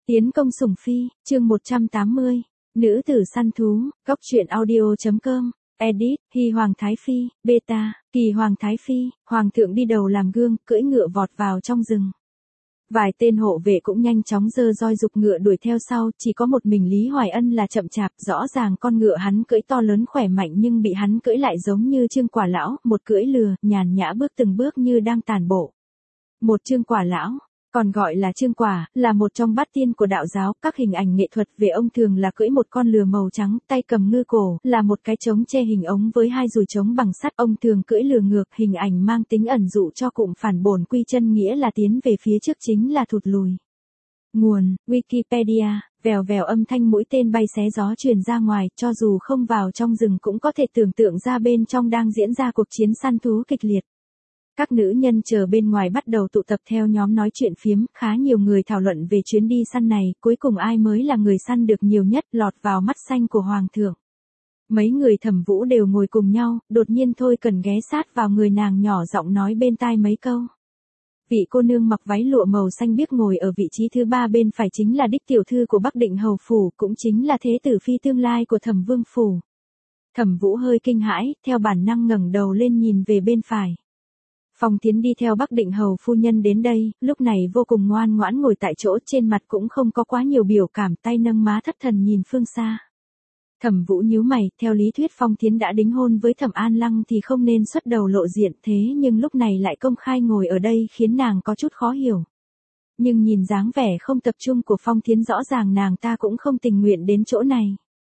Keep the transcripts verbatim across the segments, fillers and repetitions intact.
Tiến công sủng phi, chương một trăm tám mươi. Nữ tử săn thú, góc truyện audio.com, edit, Hy Hoàng Thái Phi, beta, Kỳ Hoàng Thái Phi, Hoàng thượng đi đầu làm gương, cưỡi ngựa vọt vào trong rừng. Vài tên hộ vệ cũng nhanh chóng giơ roi giục ngựa đuổi theo sau, chỉ có một mình Lý Hoài Ân là chậm chạp, rõ ràng con ngựa hắn cưỡi to lớn khỏe mạnh nhưng bị hắn cưỡi lại giống như Trương Quả Lão, một cưỡi lừa, nhàn nhã bước từng bước như đang tàn bộ. Một Trương Quả Lão, còn gọi là Trương Quả, là một trong bát tiên của đạo giáo, các hình ảnh nghệ thuật về ông thường là cưỡi một con lừa màu trắng, tay cầm ngư cổ, là một cái trống che hình ống với hai dùi trống bằng sắt, ông thường cưỡi lừa ngược, hình ảnh mang tính ẩn dụ cho cụm phản bổn quy chân nghĩa là tiến về phía trước chính là thụt lùi. Nguồn, Wikipedia, vèo vèo âm thanh mũi tên bay xé gió truyền ra ngoài, cho dù không vào trong rừng cũng có thể tưởng tượng ra bên trong đang diễn ra cuộc chiến săn thú kịch liệt. Các nữ nhân chờ bên ngoài bắt đầu tụ tập theo nhóm nói chuyện phiếm, khá nhiều người thảo luận về chuyến đi săn này, cuối cùng ai mới là người săn được nhiều nhất, lọt vào mắt xanh của Hoàng thượng. Mấy người Thẩm Vũ đều ngồi cùng nhau, đột nhiên Thôi Cần ghé sát vào người nàng nhỏ giọng nói bên tai mấy câu. Vị cô nương mặc váy lụa màu xanh biếc ngồi ở vị trí thứ ba bên phải chính là đích tiểu thư của Bắc Định Hầu Phủ, cũng chính là thế tử phi tương lai của Thẩm Vương Phủ. Thẩm Vũ hơi kinh hãi, theo bản năng ngẩng đầu lên nhìn về bên phải. Phong Thiến đi theo Bắc Định Hầu phu nhân đến đây, lúc này vô cùng ngoan ngoãn ngồi tại chỗ, trên mặt cũng không có quá nhiều biểu cảm, tay nâng má thất thần nhìn phương xa. Thẩm Vũ nhíu mày, theo lý thuyết Phong Thiến đã đính hôn với Thẩm An Lăng thì không nên xuất đầu lộ diện, thế nhưng lúc này lại công khai ngồi ở đây khiến nàng có chút khó hiểu. Nhưng nhìn dáng vẻ không tập trung của Phong Thiến rõ ràng nàng ta cũng không tình nguyện đến chỗ này.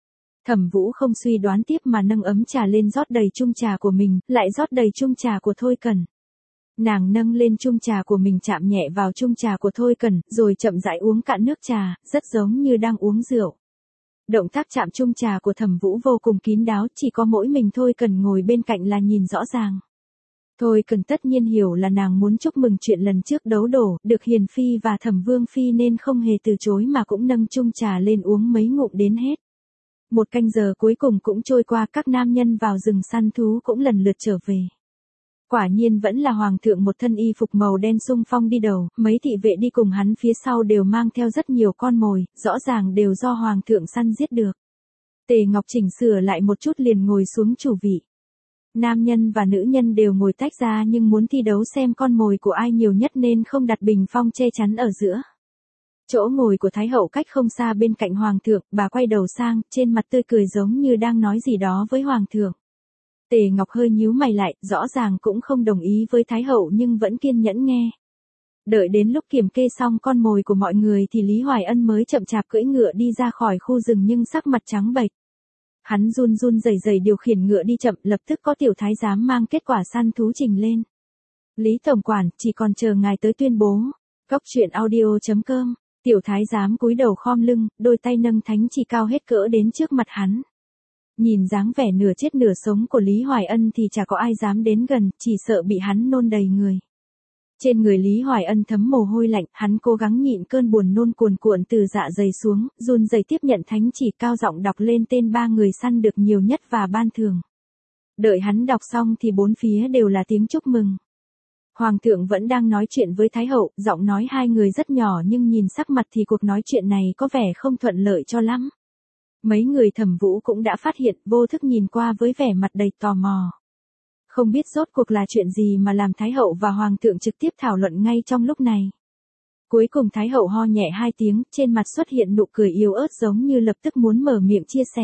Thẩm Vũ không suy đoán tiếp mà nâng ấm trà lên rót đầy chung trà của mình, lại rót đầy chung trà của Thôi Cần. Nàng nâng lên chung trà của mình chạm nhẹ vào chung trà của Thôi Cần, rồi chậm rãi uống cạn nước trà, rất giống như đang uống rượu. Động tác chạm chung trà của Thẩm Vũ vô cùng kín đáo, chỉ có mỗi mình Thôi Cần ngồi bên cạnh là nhìn rõ ràng. Thôi Cần tất nhiên hiểu là nàng muốn chúc mừng chuyện lần trước đấu đổ, được Hiền Phi và Thẩm Vương Phi nên không hề từ chối mà cũng nâng chung trà lên uống mấy ngụm đến hết. Một canh giờ cuối cùng cũng trôi qua, các nam nhân vào rừng săn thú cũng lần lượt trở về. Quả nhiên vẫn là Hoàng thượng một thân y phục màu đen xung phong đi đầu, mấy thị vệ đi cùng hắn phía sau đều mang theo rất nhiều con mồi, rõ ràng đều do Hoàng thượng săn giết được. Tề Ngọc chỉnh sửa lại một chút liền ngồi xuống chủ vị. Nam nhân và nữ nhân đều ngồi tách ra nhưng muốn thi đấu xem con mồi của ai nhiều nhất nên không đặt bình phong che chắn ở giữa. Chỗ ngồi của Thái hậu cách không xa bên cạnh Hoàng thượng, bà quay đầu sang, trên mặt tươi cười giống như đang nói gì đó với Hoàng thượng. Tề Ngọc hơi nhíu mày lại, rõ ràng cũng không đồng ý với Thái hậu nhưng vẫn kiên nhẫn nghe. Đợi đến lúc kiểm kê xong con mồi của mọi người thì Lý Hoài Ân mới chậm chạp cưỡi ngựa đi ra khỏi khu rừng nhưng sắc mặt trắng bệch. Hắn run run rẩy rẩy điều khiển ngựa đi chậm, lập tức có tiểu thái giám mang kết quả săn thú trình lên. Lý tổng quản, chỉ còn chờ ngài tới tuyên bố. Góc truyện audio.com, tiểu thái giám cúi đầu khom lưng, đôi tay nâng thánh chỉ cao hết cỡ đến trước mặt hắn. Nhìn dáng vẻ nửa chết nửa sống của Lý Hoài Ân thì chả có ai dám đến gần, chỉ sợ bị hắn nôn đầy người. Trên người Lý Hoài Ân thấm mồ hôi lạnh, hắn cố gắng nhịn cơn buồn nôn cuồn cuộn từ dạ dày xuống, run rẩy tiếp nhận thánh chỉ, cao giọng đọc lên tên ba người săn được nhiều nhất và ban thưởng. Đợi hắn đọc xong thì bốn phía đều là tiếng chúc mừng. Hoàng thượng vẫn đang nói chuyện với Thái hậu, giọng nói hai người rất nhỏ nhưng nhìn sắc mặt thì cuộc nói chuyện này có vẻ không thuận lợi cho lắm. Mấy người Thẩm Vũ cũng đã phát hiện, vô thức nhìn qua với vẻ mặt đầy tò mò. Không biết rốt cuộc là chuyện gì mà làm Thái hậu và Hoàng thượng trực tiếp thảo luận ngay trong lúc này. Cuối cùng Thái hậu ho nhẹ hai tiếng, trên mặt xuất hiện nụ cười yếu ớt giống như lập tức muốn mở miệng chia sẻ.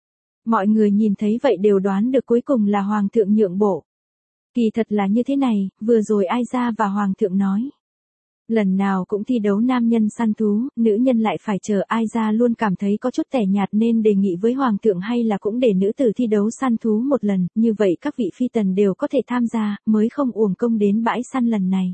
Mọi người nhìn thấy vậy đều đoán được cuối cùng là Hoàng thượng nhượng bộ. Kỳ thật là như thế này, vừa rồi Ai Gia và Hoàng thượng nói. Lần nào cũng thi đấu nam nhân săn thú, nữ nhân lại phải chờ. Ai Gia luôn cảm thấy có chút tẻ nhạt nên đề nghị với Hoàng thượng hay là cũng để nữ tử thi đấu săn thú một lần, như vậy các vị phi tần đều có thể tham gia, mới không uổng công đến bãi săn lần này.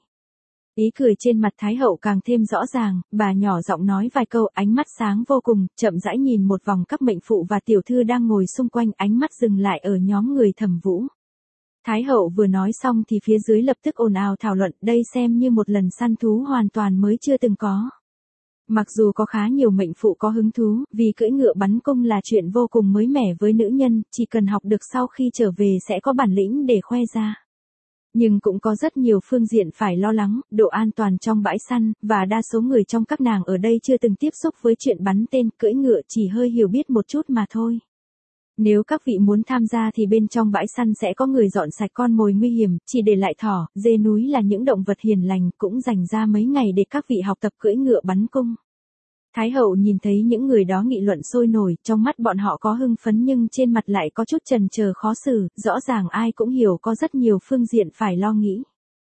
Ý cười trên mặt Thái hậu càng thêm rõ ràng, bà nhỏ giọng nói vài câu, ánh mắt sáng vô cùng, chậm rãi nhìn một vòng các mệnh phụ và tiểu thư đang ngồi xung quanh, ánh mắt dừng lại ở nhóm người Thẩm Vũ. Thái hậu vừa nói xong thì phía dưới lập tức ồn ào thảo luận, đây xem như một lần săn thú hoàn toàn mới chưa từng có. Mặc dù có khá nhiều mệnh phụ có hứng thú, vì cưỡi ngựa bắn cung là chuyện vô cùng mới mẻ với nữ nhân, chỉ cần học được sau khi trở về sẽ có bản lĩnh để khoe ra. Nhưng cũng có rất nhiều phương diện phải lo lắng, độ an toàn trong bãi săn, và đa số người trong các nàng ở đây chưa từng tiếp xúc với chuyện bắn tên, cưỡi ngựa chỉ hơi hiểu biết một chút mà thôi. Nếu các vị muốn tham gia thì bên trong bãi săn sẽ có người dọn sạch con mồi nguy hiểm, chỉ để lại thỏ, dê núi là những động vật hiền lành, cũng dành ra mấy ngày để các vị học tập cưỡi ngựa bắn cung. Thái hậu nhìn thấy những người đó nghị luận sôi nổi, trong mắt bọn họ có hưng phấn nhưng trên mặt lại có chút chần chờ khó xử, rõ ràng ai cũng hiểu có rất nhiều phương diện phải lo nghĩ.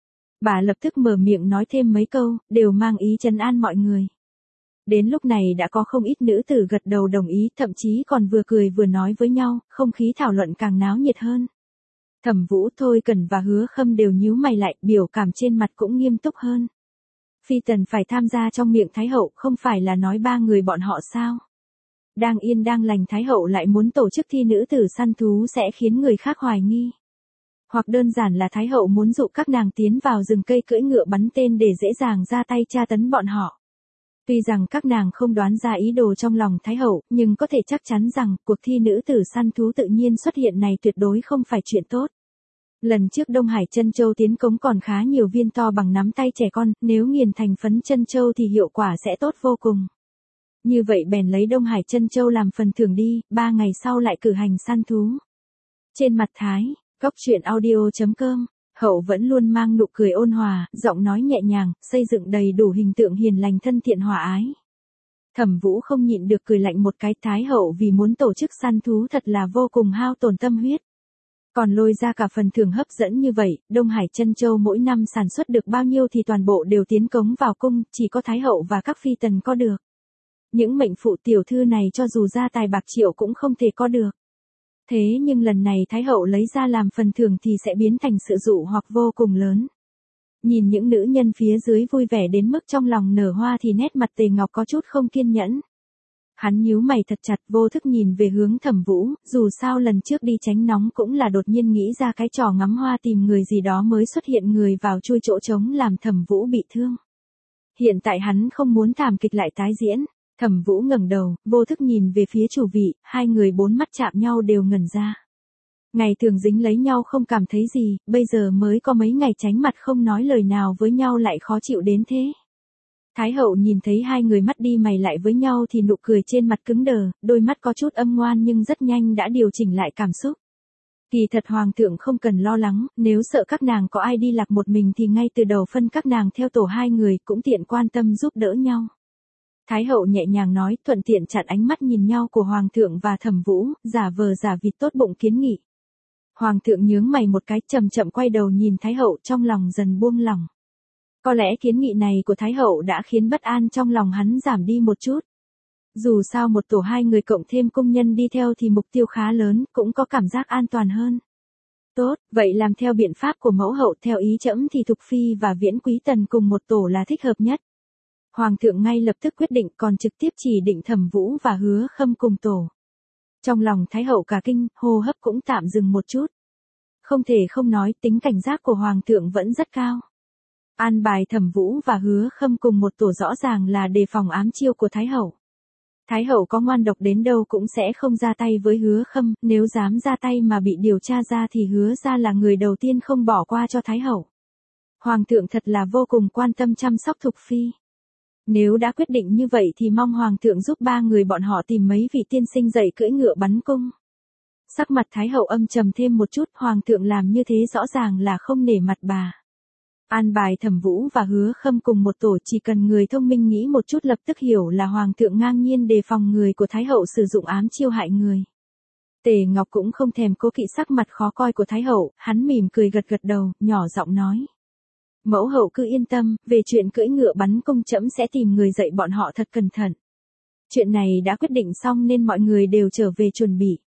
Bà lập tức mở miệng nói thêm mấy câu, đều mang ý trấn an mọi người. Đến lúc này đã có không ít nữ tử gật đầu đồng ý, thậm chí còn vừa cười vừa nói với nhau, không khí thảo luận càng náo nhiệt hơn. Thẩm Vũ, Thôi Cần và Hứa Khâm đều nhíu mày lại, biểu cảm trên mặt cũng nghiêm túc hơn. Phi tần phải tham gia trong miệng Thái hậu, không phải là nói ba người bọn họ sao? Đang yên đang lành Thái hậu lại muốn tổ chức thi nữ tử săn thú sẽ khiến người khác hoài nghi. Hoặc đơn giản là Thái hậu muốn dụ các nàng tiến vào rừng cây cưỡi ngựa bắn tên để dễ dàng ra tay tra tấn bọn họ. Tuy rằng các nàng không đoán ra ý đồ trong lòng Thái hậu, nhưng có thể chắc chắn rằng cuộc thi nữ tử săn thú tự nhiên xuất hiện này tuyệt đối không phải chuyện tốt. Lần trước Đông Hải Trân Châu tiến cống còn khá nhiều viên to bằng nắm tay trẻ con, nếu nghiền thành phấn Trân Châu thì hiệu quả sẽ tốt vô cùng. Như vậy bèn lấy Đông Hải Trân Châu làm phần thưởng đi, ba ngày sau lại cử hành săn thú. Trên mặt Thái, góc truyện audio chấm com, hậu vẫn luôn mang nụ cười ôn hòa, giọng nói nhẹ nhàng, xây dựng đầy đủ hình tượng hiền lành thân thiện hòa ái. Thẩm Vũ không nhịn được cười lạnh một cái, Thái hậu vì muốn tổ chức săn thú thật là vô cùng hao tổn tâm huyết. Còn lôi ra cả phần thưởng hấp dẫn như vậy, Đông Hải Trân Châu mỗi năm sản xuất được bao nhiêu thì toàn bộ đều tiến cống vào cung, chỉ có Thái hậu và các phi tần có được. Những mệnh phụ tiểu thư này cho dù ra tài bạc triệu cũng không thể có được. Thế nhưng lần này Thái hậu lấy ra làm phần thưởng thì sẽ biến thành sự dụ hoặc vô cùng lớn. Nhìn những nữ nhân phía dưới vui vẻ đến mức trong lòng nở hoa thì nét mặt Tề Ngọc có chút không kiên nhẫn. Hắn nhíu mày thật chặt, vô thức nhìn về hướng Thẩm Vũ, dù sao lần trước đi tránh nóng cũng là đột nhiên nghĩ ra cái trò ngắm hoa tìm người gì đó mới xuất hiện người vào chui chỗ trống làm Thẩm Vũ bị thương. Hiện tại hắn không muốn thảm kịch lại tái diễn. Thẩm Vũ ngẩng đầu, vô thức nhìn về phía chủ vị, hai người bốn mắt chạm nhau đều ngẩn ra. Ngày thường dính lấy nhau không cảm thấy gì, bây giờ mới có mấy ngày tránh mặt không nói lời nào với nhau lại khó chịu đến thế. Thái hậu nhìn thấy hai người mắt đi mày lại với nhau thì nụ cười trên mặt cứng đờ, đôi mắt có chút âm ngoan nhưng rất nhanh đã điều chỉnh lại cảm xúc. Kỳ thật hoàng thượng không cần lo lắng, nếu sợ các nàng có ai đi lạc một mình thì ngay từ đầu phân các nàng theo tổ hai người cũng tiện quan tâm giúp đỡ nhau. Thái hậu nhẹ nhàng nói, thuận tiện chặn ánh mắt nhìn nhau của hoàng thượng và Thẩm Vũ, giả vờ giả vịt tốt bụng kiến nghị. Hoàng thượng nhướng mày một cái, chậm chậm quay đầu nhìn Thái hậu, trong lòng dần buông lỏng. Có lẽ kiến nghị này của Thái hậu đã khiến bất an trong lòng hắn giảm đi một chút. Dù sao một tổ hai người cộng thêm công nhân đi theo thì mục tiêu khá lớn, cũng có cảm giác an toàn hơn. Tốt, vậy làm theo biện pháp của mẫu hậu, theo ý trẫm thì Thục Phi và Viễn Quý Tần cùng một tổ là thích hợp nhất. Hoàng thượng ngay lập tức quyết định, còn trực tiếp chỉ định Thẩm Vũ và Hứa Khâm cùng tổ. Trong lòng Thái hậu cả kinh, hô hấp cũng tạm dừng một chút. Không thể không nói, tính cảnh giác của Hoàng thượng vẫn rất cao. An bài Thẩm Vũ và Hứa Khâm cùng một tổ rõ ràng là đề phòng ám chiêu của Thái hậu. Thái hậu có ngoan độc đến đâu cũng sẽ không ra tay với Hứa Khâm, nếu dám ra tay mà bị điều tra ra thì Hứa ra là người đầu tiên không bỏ qua cho Thái hậu. Hoàng thượng thật là vô cùng quan tâm chăm sóc Thục Phi. Nếu đã quyết định như vậy thì mong Hoàng thượng giúp ba người bọn họ tìm mấy vị tiên sinh dạy cưỡi ngựa bắn cung. Sắc mặt Thái hậu âm trầm thêm một chút, Hoàng thượng làm như thế rõ ràng là không nể mặt bà. An bài Thẩm Vũ và Hứa Khâm cùng một tổ, chỉ cần người thông minh nghĩ một chút lập tức hiểu là Hoàng thượng ngang nhiên đề phòng người của Thái hậu sử dụng ám chiêu hại người. Tề Ngọc cũng không thèm cố kỵ sắc mặt khó coi của Thái hậu, hắn mỉm cười gật gật đầu, nhỏ giọng nói. Mẫu hậu cứ yên tâm, về chuyện cưỡi ngựa bắn cung trẫm sẽ tìm người dạy bọn họ thật cẩn thận. Chuyện này đã quyết định xong nên mọi người đều trở về chuẩn bị.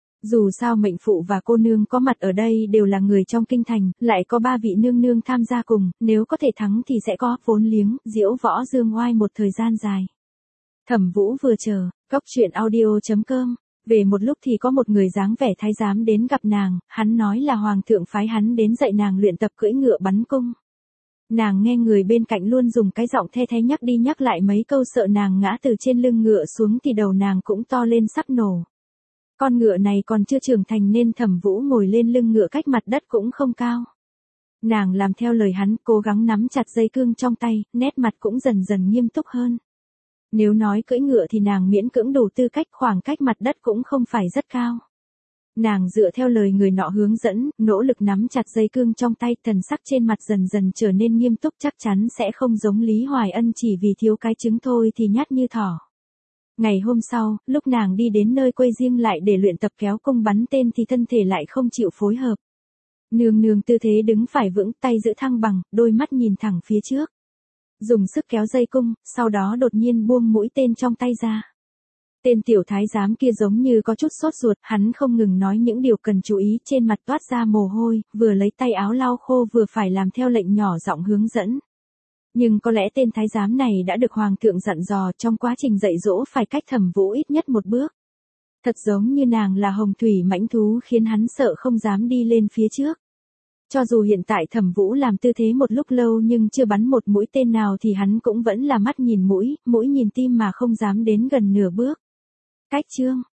Dù sao mệnh phụ và cô nương có mặt ở đây đều là người trong kinh thành, lại có ba vị nương nương tham gia cùng, nếu có thể thắng thì sẽ có vốn liếng, diễu võ dương oai một thời gian dài. Thẩm Vũ vừa chờ, góc truyện audio chấm com, về một lúc thì có một người dáng vẻ thái giám đến gặp nàng, hắn nói là Hoàng thượng phái hắn đến dạy nàng luyện tập cưỡi ngựa bắn cung. Nàng nghe người bên cạnh luôn dùng cái giọng the thé nhắc đi nhắc lại mấy câu sợ nàng ngã từ trên lưng ngựa xuống thì đầu nàng cũng to lên sắp nổ. Con ngựa này còn chưa trưởng thành nên Thẩm Vũ ngồi lên lưng ngựa cách mặt đất cũng không cao. Nàng làm theo lời hắn, cố gắng nắm chặt dây cương trong tay, nét mặt cũng dần dần nghiêm túc hơn. Nếu nói cưỡi ngựa thì nàng miễn cưỡng đủ tư cách, khoảng cách mặt đất cũng không phải rất cao. Nàng dựa theo lời người nọ hướng dẫn, nỗ lực nắm chặt dây cương trong tay, thần sắc trên mặt dần dần trở nên nghiêm túc, chắc chắn sẽ không giống Lý Hoài Ân chỉ vì thiếu cái trứng thôi thì nhát như thỏ. Ngày hôm sau, lúc nàng đi đến nơi quây riêng lại để luyện tập kéo cung bắn tên thì thân thể lại không chịu phối hợp. Nương nương tư thế đứng phải vững, tay giữ thăng bằng, đôi mắt nhìn thẳng phía trước. Dùng sức kéo dây cung, sau đó đột nhiên buông mũi tên trong tay ra. Tên tiểu thái giám kia giống như có chút sốt ruột, hắn không ngừng nói những điều cần chú ý, trên mặt toát ra mồ hôi, vừa lấy tay áo lau khô vừa phải làm theo lệnh nhỏ giọng hướng dẫn. Nhưng có lẽ tên thái giám này đã được hoàng thượng dặn dò, trong quá trình dạy dỗ phải cách Thẩm Vũ ít nhất một bước. Thật giống như nàng là hồng thủy mãnh thú khiến hắn sợ không dám đi lên phía trước. Cho dù hiện tại Thẩm Vũ làm tư thế một lúc lâu nhưng chưa bắn một mũi tên nào thì hắn cũng vẫn là mắt nhìn mũi, mũi nhìn tim mà không dám đến gần nửa bước. Cách chương